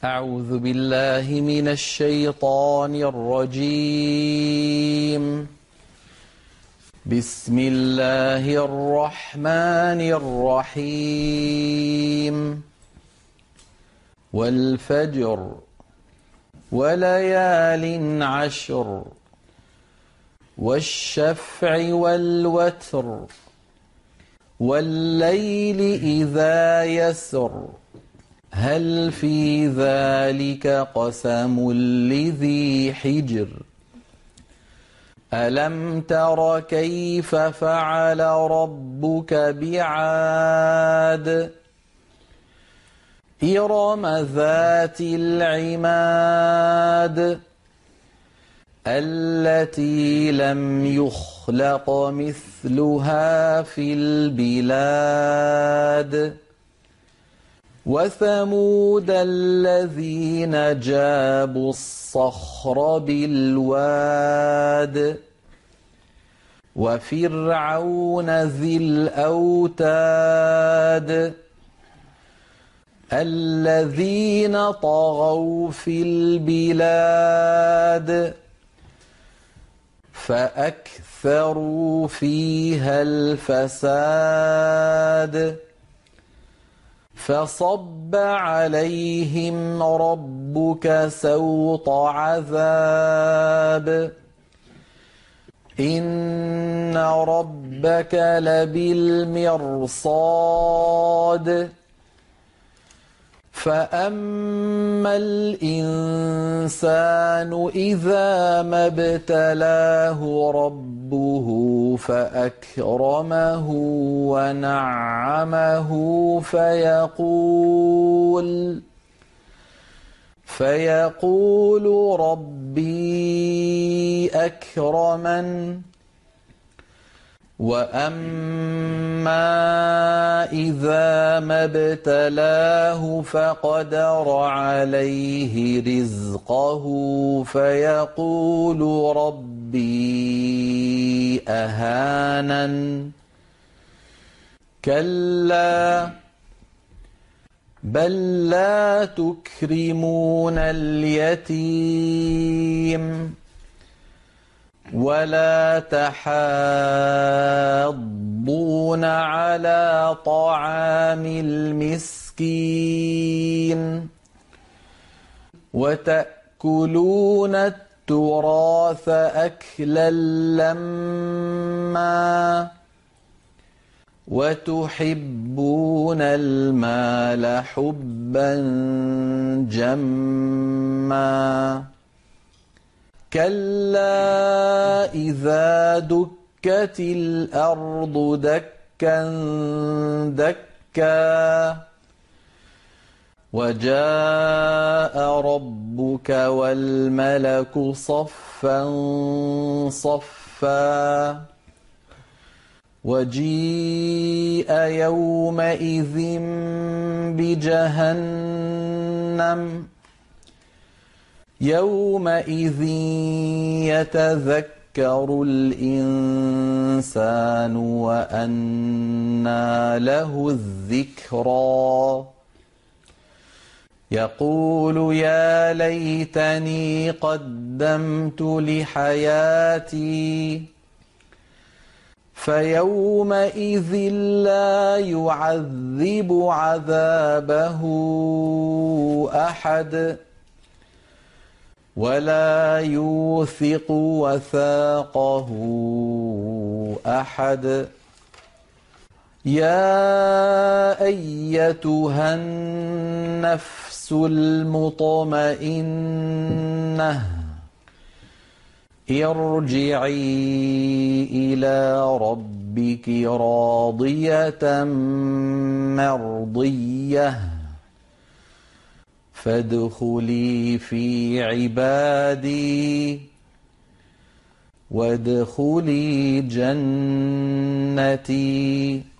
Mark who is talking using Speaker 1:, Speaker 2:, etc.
Speaker 1: أعوذ بالله من الشيطان الرجيم. بسم الله الرحمن الرحيم. والفجر وليال عشر والشفع والوتر والليل إذا يسر هل في ذلك قسم لذي حجر ألم تر كيف فعل ربك بعاد إرم ذات العماد التي لم يخلق مثلها في البلاد وثمود الذين جابوا الصخر بالواد وفرعون ذي الأوتاد الذين طغوا في البلاد فأكثروا فيها الفساد فصب عليهم ربك سوط عذاب إن ربك لبالمرصاد فأما الإنسان إذا ما ابتلاه ربه فأكرمه ونعمه فيقول ربي أكرمن وأما إذا ما ابتلاه فقدر عليه رزقه فيقول ربي أهانن كلا بل لا تكرمون اليتيم ولا تحاضون على طعام المسكين وتأكلون التراث أكلا لما وتحبون المال حبا جما كلا إذا دكت الأرض دكا دكا وجاء ربك والملك صفا صفا وجيء يومئذ بجهنم يومئذ يتذكر الإنسان وأنى له الذكرى يقول يا ليتني قدمت لحياتي فيومئذ لا يعذب عذابه أحد ولا يوثق وثاقه أحد يا أيتها النفس المطمئنة ارجعي إلى ربك راضية مرضية فادخلي في عبادي وادخلي جنتي